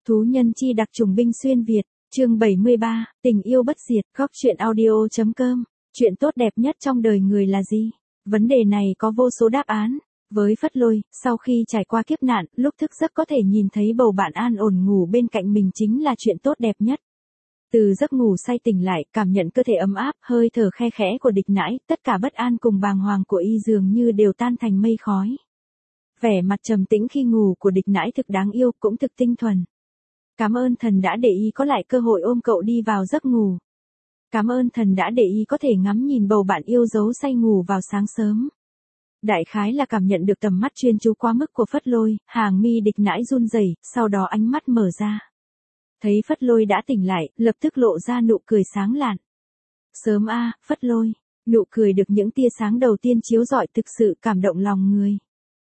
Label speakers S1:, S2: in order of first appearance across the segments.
S1: Thú nhân chi đặc trùng binh xuyên Việt, chương 73, tình yêu bất diệt, góc truyện audio.com. Chuyện tốt đẹp nhất trong đời người là gì? Vấn đề này có vô số đáp án. Với Phất Lôi, sau khi trải qua kiếp nạn, lúc thức giấc có thể nhìn thấy bầu bạn an ổn ngủ bên cạnh mình chính là chuyện tốt đẹp nhất. Từ giấc ngủ say tỉnh lại, cảm nhận cơ thể ấm áp, hơi thở khe khẽ của Địch Nãi, tất cả bất an cùng bàng hoàng của y dường như đều tan thành mây khói. Vẻ mặt trầm tĩnh khi ngủ của Địch Nãi thực đáng yêu, cũng thực tinh thuần. Cảm ơn thần đã để y có lại cơ hội ôm cậu đi vào giấc ngủ. Cảm ơn thần đã để y có thể ngắm nhìn bầu bạn yêu dấu say ngủ vào sáng sớm. Đại khái là cảm nhận được tầm mắt chuyên chú quá mức của Phất Lôi, hàng mi Địch Nãi run rẩy, sau đó ánh mắt mở ra. Thấy Phất Lôi đã tỉnh lại, lập tức lộ ra nụ cười sáng lạn. Sớm a, Phất Lôi, nụ cười được những tia sáng đầu tiên chiếu rọi thực sự cảm động lòng người.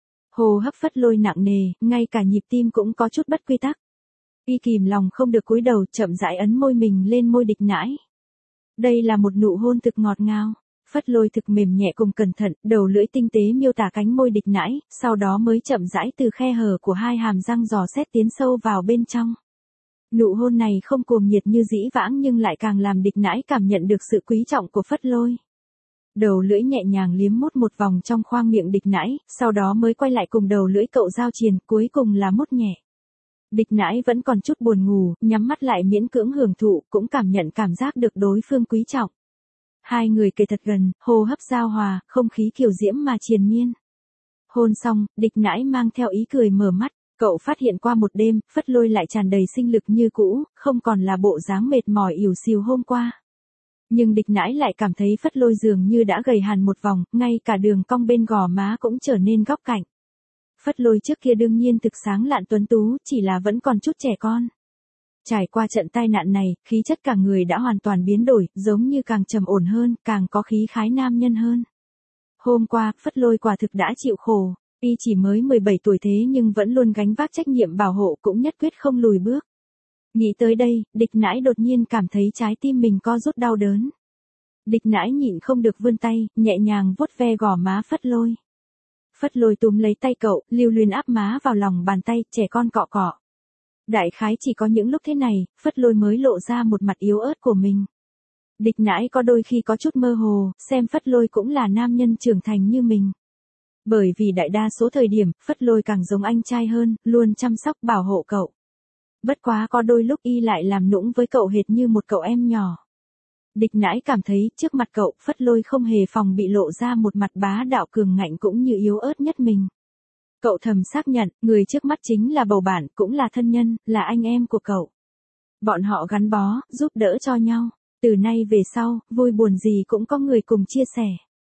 S1: Hô hấp Phất Lôi nặng nề, ngay cả nhịp tim cũng có chút bất quy tắc. Y kìm lòng không được cúi đầu, chậm rãi ấn môi mình lên môi Địch Nãi. Đây là một nụ hôn thực ngọt ngào. Phất Lôi thực mềm nhẹ cùng cẩn thận, đầu lưỡi tinh tế miêu tả cánh môi Địch Nãi, sau đó mới chậm rãi từ khe hở của hai hàm răng dò xét tiến sâu vào bên trong. Nụ hôn này không cuồng nhiệt như dĩ vãng nhưng lại càng làm Địch Nãi cảm nhận được sự quý trọng của Phất Lôi. Đầu lưỡi nhẹ nhàng liếm mút một vòng trong khoang miệng Địch Nãi, sau đó mới quay lại cùng đầu lưỡi cậu giao triền, cuối cùng là mút nhẹ. Địch Nãi vẫn còn chút buồn ngủ, nhắm mắt lại miễn cưỡng hưởng thụ, cũng cảm nhận cảm giác được đối phương quý trọng. Hai người kề thật gần, hô hấp giao hòa, không khí kiều diễm mà triền miên. Hôn xong, Địch Nãi mang theo ý cười mở mắt, cậu phát hiện qua một đêm, Phất Lôi lại tràn đầy sinh lực như cũ, không còn là bộ dáng mệt mỏi ỉu xìu hôm qua. Nhưng Địch Nãi lại cảm thấy Phất Lôi dường như đã gầy hẳn một vòng, ngay cả đường cong bên gò má cũng trở nên góc cạnh. Phất Lôi trước kia đương nhiên thực sáng lạn tuấn tú, chỉ là vẫn còn chút trẻ con. Trải qua trận tai nạn này, khí chất cả người đã hoàn toàn biến đổi, giống như càng trầm ổn hơn, càng có khí khái nam nhân hơn. Hôm qua, Phất Lôi quả thực đã chịu khổ, y chỉ mới 17 tuổi thế nhưng vẫn luôn gánh vác trách nhiệm bảo hộ cũng nhất quyết không lùi bước. Nghĩ tới đây, Địch Nãi đột nhiên cảm thấy trái tim mình co rút đau đớn. Địch Nãi nhịn không được vươn tay, nhẹ nhàng vuốt ve gò má Phất Lôi. Phất Lôi túm lấy tay cậu, lưu luyến áp má vào lòng bàn tay, trẻ con cọ cọ. Đại khái chỉ có những lúc thế này, Phất Lôi mới lộ ra một mặt yếu ớt của mình. Địch Nãi có đôi khi có chút mơ hồ, xem Phất Lôi cũng là nam nhân trưởng thành như mình. Bởi vì đại đa số thời điểm, Phất Lôi càng giống anh trai hơn, luôn chăm sóc bảo hộ cậu. Bất quá có đôi lúc y lại làm nũng với cậu hệt như một cậu em nhỏ. Địch Nãi cảm thấy trước mặt cậu, Phất Lôi không hề phòng bị lộ ra một mặt bá đạo cường ngạnh cũng như yếu ớt nhất mình. Cậu thầm xác nhận, người trước mắt chính là bầu bạn, cũng là thân nhân, là anh em của cậu. Bọn họ gắn bó, giúp đỡ cho nhau. Từ nay về sau, vui buồn gì cũng có người cùng chia sẻ.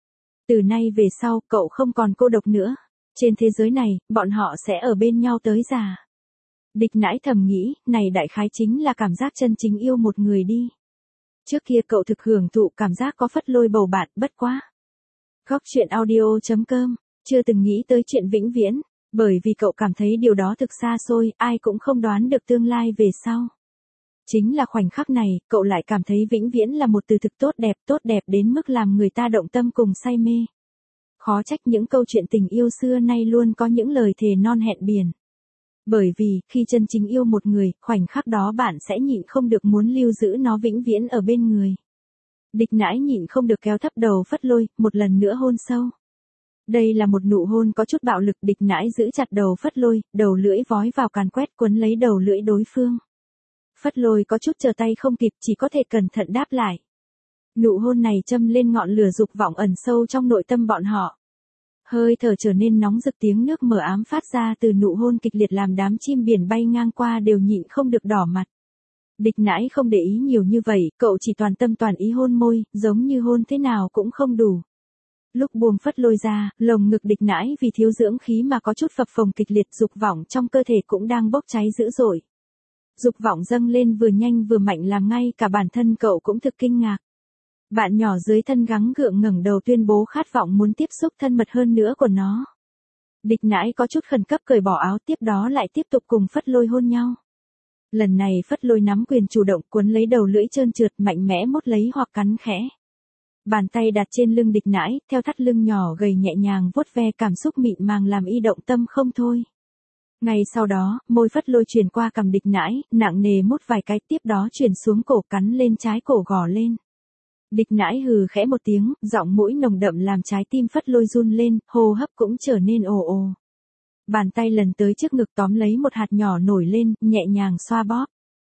S1: Từ nay về sau, cậu không còn cô độc nữa. Trên thế giới này, bọn họ sẽ ở bên nhau tới già. Địch Nãi thầm nghĩ, này đại khái chính là cảm giác chân chính yêu một người đi. Trước kia cậu thực hưởng thụ cảm giác có Phất Lôi bầu bạn, bất quá. Góc truyện audio.com, chưa từng nghĩ tới chuyện vĩnh viễn, bởi vì cậu cảm thấy điều đó thực xa xôi, ai cũng không đoán được tương lai về sau. Chính là khoảnh khắc này, cậu lại cảm thấy vĩnh viễn là một từ thực tốt đẹp đến mức làm người ta động tâm cùng say mê. Khó trách những câu chuyện tình yêu xưa nay luôn có những lời thề non hẹn biển. Bởi vì, khi chân chính yêu một người, khoảnh khắc đó bạn sẽ nhịn không được muốn lưu giữ nó vĩnh viễn ở bên người. Địch Nãi nhịn không được kéo thấp đầu Phất Lôi, một lần nữa hôn sâu. Đây là một nụ hôn có chút bạo lực, Địch Nãi giữ chặt đầu Phất Lôi, đầu lưỡi vói vào càn quét quấn lấy đầu lưỡi đối phương. Phất Lôi có chút chờ tay không kịp, chỉ có thể cẩn thận đáp lại. Nụ hôn này châm lên ngọn lửa dục vọng ẩn sâu trong nội tâm bọn họ. Hơi thở trở nên nóng rực, tiếng nước mờ ám phát ra từ nụ hôn kịch liệt làm đám chim biển bay ngang qua đều nhịn không được đỏ mặt. Địch Nãi không để ý nhiều như vậy, cậu chỉ toàn tâm toàn ý hôn môi, giống như hôn thế nào cũng không đủ. Lúc buông Phất Lôi ra, lồng ngực Địch Nãi vì thiếu dưỡng khí mà có chút phập phồng kịch liệt, dục vọng trong cơ thể cũng đang bốc cháy dữ dội. Dục vọng dâng lên vừa nhanh vừa mạnh làm ngay cả bản thân cậu cũng thực kinh ngạc. Bạn nhỏ dưới thân gắng gượng ngẩng đầu tuyên bố khát vọng muốn tiếp xúc thân mật hơn nữa của nó. Địch Nãi có chút khẩn cấp cởi bỏ áo, tiếp đó lại tiếp tục cùng Phất Lôi hôn nhau. Lần này Phất Lôi nắm quyền chủ động, cuốn lấy đầu lưỡi trơn trượt, mạnh mẽ mút lấy hoặc cắn khẽ. Bàn tay đặt trên lưng Địch Nãi, theo thắt lưng nhỏ gầy nhẹ nhàng vuốt ve, cảm xúc mịn màng làm y động tâm không thôi. Ngay sau đó, môi Phất Lôi truyền qua cằm Địch Nãi, nặng nề mút vài cái, tiếp đó truyền xuống cổ, cắn lên trái cổ gò lên. Địch Nãi hừ khẽ một tiếng, giọng mũi nồng đậm làm trái tim Phất Lôi run lên, hô hấp cũng trở nên ồ ồ. Bàn tay lần tới trước ngực tóm lấy một hạt nhỏ nổi lên, nhẹ nhàng xoa bóp.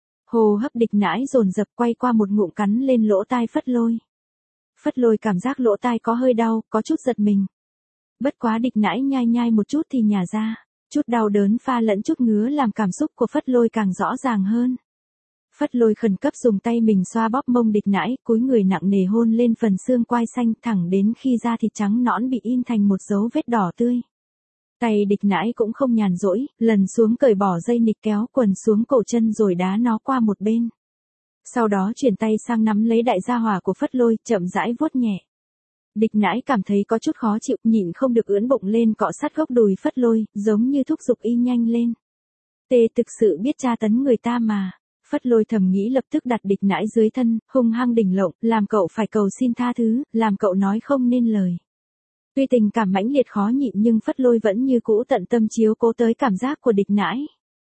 S1: Hô hấp Địch Nãi dồn dập, quay qua một ngụm cắn lên lỗ tai Phất Lôi. Phất Lôi cảm giác lỗ tai có hơi đau, có chút giật mình. Bất quá Địch Nãi nhai nhai một chút thì nhả ra, chút đau đớn pha lẫn chút ngứa làm cảm xúc của Phất Lôi càng rõ ràng hơn. Phất Lôi khẩn cấp dùng tay mình xoa bóp mông Địch Nãi, cúi người nặng nề hôn lên phần xương quai xanh thẳng đến khi da thịt trắng nõn bị in thành một dấu vết đỏ tươi. Tay Địch Nãi cũng không nhàn rỗi, lần xuống cởi bỏ dây nịt kéo quần xuống cổ chân rồi đá nó qua một bên. Sau đó chuyển tay sang nắm lấy đại gia hỏa của Phất Lôi, chậm rãi vuốt nhẹ. Địch Nãi cảm thấy có chút khó chịu, nhịn không được ưỡn bụng lên cọ sát gốc đùi Phất Lôi, giống như thúc giục y nhanh lên. Tê thực sự biết tra tấn người ta mà. Phất Lôi thầm nghĩ, lập tức đặt Địch Nãi dưới thân, hung hăng đỉnh lộng, làm cậu phải cầu xin tha thứ, làm cậu nói không nên lời. Tuy tình cảm mãnh liệt khó nhịn nhưng Phất Lôi vẫn như cũ tận tâm chiếu cố tới cảm giác của Địch Nãi.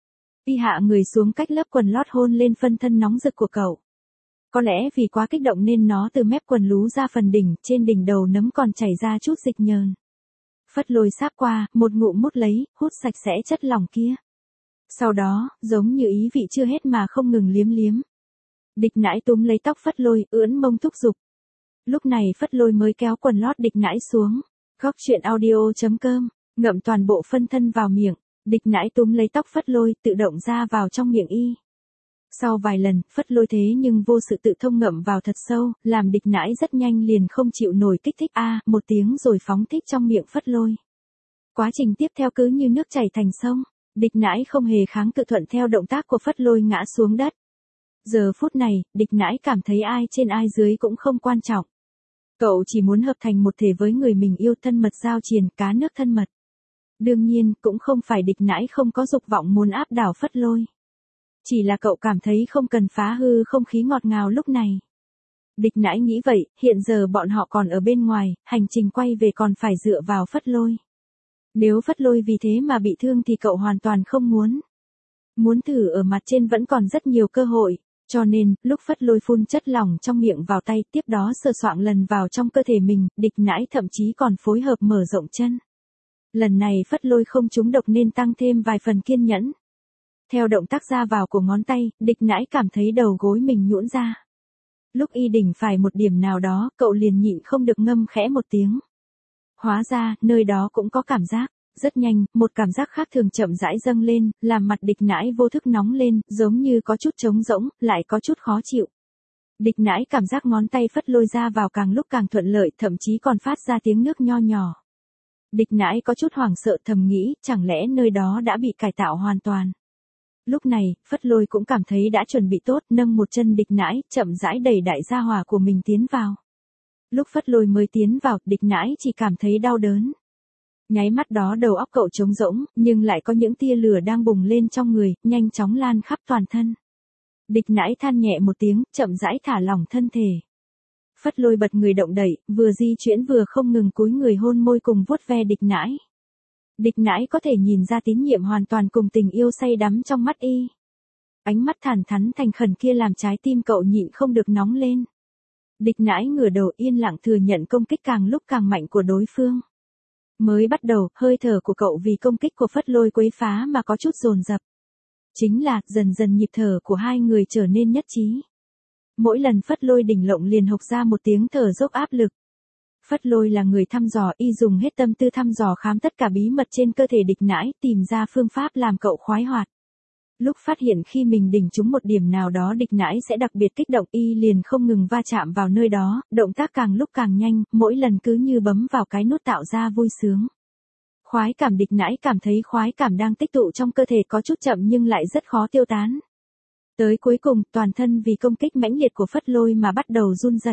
S1: Y hạ người xuống cách lớp quần lót hôn lên phân thân nóng rực của cậu. Có lẽ vì quá kích động nên nó từ mép quần lú ra phần đỉnh, trên đỉnh đầu nấm còn chảy ra chút dịch nhờn. Phất Lôi sáp qua, một ngụm mút lấy, hút sạch sẽ chất lỏng kia. Sau đó, giống như ý vị chưa hết mà không ngừng liếm liếm. Địch Nãi túm lấy tóc Phất Lôi, ưỡn mông thúc giục. Lúc này Phất Lôi mới kéo quần lót Địch Nãi xuống. Góc truyện audio.com, ngậm toàn bộ phân thân vào miệng. Địch Nãi túm lấy tóc Phất Lôi, tự động ra vào trong miệng y. Sau vài lần, Phất Lôi thế nhưng vô sự tự thông ngậm vào thật sâu, làm Địch Nãi rất nhanh liền không chịu nổi, kích thích một tiếng rồi phóng thích trong miệng Phất Lôi. Quá trình tiếp theo cứ như nước chảy thành sông, Địch Nãi không hề kháng cự, thuận theo động tác của Phất Lôi ngã xuống đất. Giờ phút này, Địch Nãi cảm thấy ai trên ai dưới cũng không quan trọng. Cậu chỉ muốn hợp thành một thể với người mình yêu, thân mật giao triền, cá nước thân mật. Đương nhiên, cũng không phải Địch Nãi không có dục vọng muốn áp đảo Phất Lôi. Chỉ là cậu cảm thấy không cần phá hư không khí ngọt ngào lúc này. Địch Nãi nghĩ vậy, hiện giờ bọn họ còn ở bên ngoài, hành trình quay về còn phải dựa vào Phất Lôi. Nếu Phất Lôi vì thế mà bị thương thì cậu hoàn toàn không muốn. Muốn thử ở mặt trên vẫn còn rất nhiều cơ hội, cho nên, lúc Phất Lôi phun chất lỏng trong miệng vào tay, tiếp đó sờ soạng lần vào trong cơ thể mình, Địch Nãi thậm chí còn phối hợp mở rộng chân. Lần này Phất Lôi không trúng độc nên tăng thêm vài phần kiên nhẫn. Theo động tác ra vào của ngón tay, Địch Nãi cảm thấy đầu gối mình nhũn ra. Lúc y đỉnh phải một điểm nào đó, cậu liền nhịn không được ngâm khẽ một tiếng. Hóa ra, nơi đó cũng có cảm giác. Rất nhanh, một cảm giác khác thường chậm rãi dâng lên, làm mặt Địch Nãi vô thức nóng lên, giống như có chút trống rỗng, lại có chút khó chịu. Địch Nãi cảm giác ngón tay Phất Lôi ra vào càng lúc càng thuận lợi, thậm chí còn phát ra tiếng nước nho nhỏ. Địch Nãi có chút hoảng sợ, thầm nghĩ, chẳng lẽ nơi đó đã bị cải tạo hoàn toàn. Lúc này, Phất Lôi cũng cảm thấy đã chuẩn bị tốt, nâng một chân Địch Nãi, chậm rãi đẩy đại gia hỏa của mình tiến vào. Lúc Phất Lôi mới tiến vào, Địch Nãi chỉ cảm thấy đau đớn. Nháy mắt đó đầu óc cậu trống rỗng, nhưng lại có những tia lửa đang bùng lên trong người, nhanh chóng lan khắp toàn thân. Địch Nãi than nhẹ một tiếng, chậm rãi thả lỏng thân thể. Phất Lôi bật người động đậy, vừa di chuyển vừa không ngừng cúi người hôn môi cùng vuốt ve Địch Nãi. Địch Nãi có thể nhìn ra tín nhiệm hoàn toàn cùng tình yêu say đắm trong mắt y. Ánh mắt thản thắn thành khẩn kia làm trái tim cậu nhịn không được nóng lên. Địch Nãi ngửa đầu yên lặng thừa nhận công kích càng lúc càng mạnh của đối phương. Mới bắt đầu, hơi thở của cậu vì công kích của Phất Lôi quấy phá mà có chút dồn dập. Chính là, dần dần nhịp thở của hai người trở nên nhất trí. Mỗi lần Phất Lôi đỉnh lộng liền hộc ra một tiếng thở dốc áp lực. Phất Lôi là người thăm dò, y dùng hết tâm tư thăm dò khám tất cả bí mật trên cơ thể Địch Nãi, tìm ra phương pháp làm cậu khoái hoạt. Lúc phát hiện khi mình đỉnh trúng một điểm nào đó Địch Nãi sẽ đặc biệt kích động, y liền không ngừng va chạm vào nơi đó, động tác càng lúc càng nhanh, mỗi lần cứ như bấm vào cái nút tạo ra vui sướng. Khoái cảm Địch Nãi cảm thấy khoái cảm đang tích tụ trong cơ thể có chút chậm nhưng lại rất khó tiêu tán. Tới cuối cùng, toàn thân vì công kích mãnh liệt của Phất Lôi mà bắt đầu run rẩy.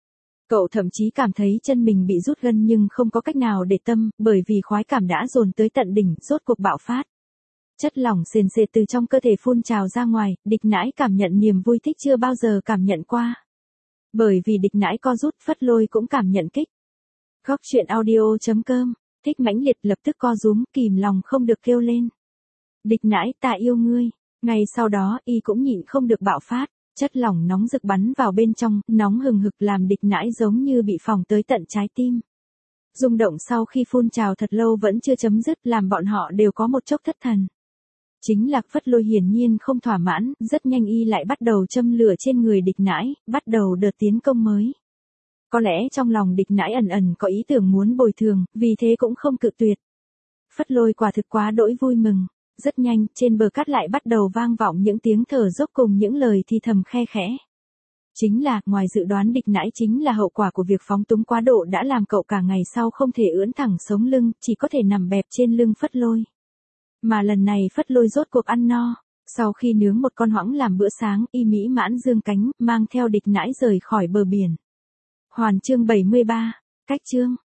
S1: Cậu thậm chí cảm thấy chân mình bị rút gân nhưng không có cách nào để tâm, bởi vì khoái cảm đã dồn tới tận đỉnh, rốt cuộc bạo phát. Chất lỏng sền sệt từ trong cơ thể phun trào ra ngoài, Địch Nãi cảm nhận niềm vui thích chưa bao giờ cảm nhận qua. Bởi vì Địch Nãi co rút, Phất Lôi cũng cảm nhận kích. Góc truyện audio.com, thích mãnh liệt lập tức co rúm, kìm lòng không được kêu lên. Địch Nãi, ta yêu ngươi. Ngay sau đó, y cũng nhịn không được bạo phát, chất lỏng nóng rực bắn vào bên trong, nóng hừng hực làm Địch Nãi giống như bị phỏng tới tận trái tim. Rung động sau khi phun trào thật lâu vẫn chưa chấm dứt làm bọn họ đều có một chốc thất thần. Chính Lạc Phất Lôi hiển nhiên không thỏa mãn, rất nhanh y lại bắt đầu châm lửa trên người Địch Nãi, bắt đầu đợt tiến công mới. Có lẽ trong lòng Địch Nãi ẩn ẩn có ý tưởng muốn bồi thường, vì thế cũng không cự tuyệt. Phất Lôi quả thực quá đỗi vui mừng. Rất nhanh, trên bờ cát lại bắt đầu vang vọng những tiếng thở dốc cùng những lời thì thầm khe khẽ. Chính là, ngoài dự đoán Địch Nãi chính là hậu quả của việc phóng túng quá độ đã làm cậu cả ngày sau không thể ưỡn thẳng sống lưng, chỉ có thể nằm bẹp trên lưng Phất Lôi. Mà lần này Phất Lôi rốt cuộc ăn no. Sau khi nướng một con hoãng làm bữa sáng, y mỹ mãn dương cánh, mang theo Địch Nãi rời khỏi bờ biển. Hoàn chương 73, cách chương.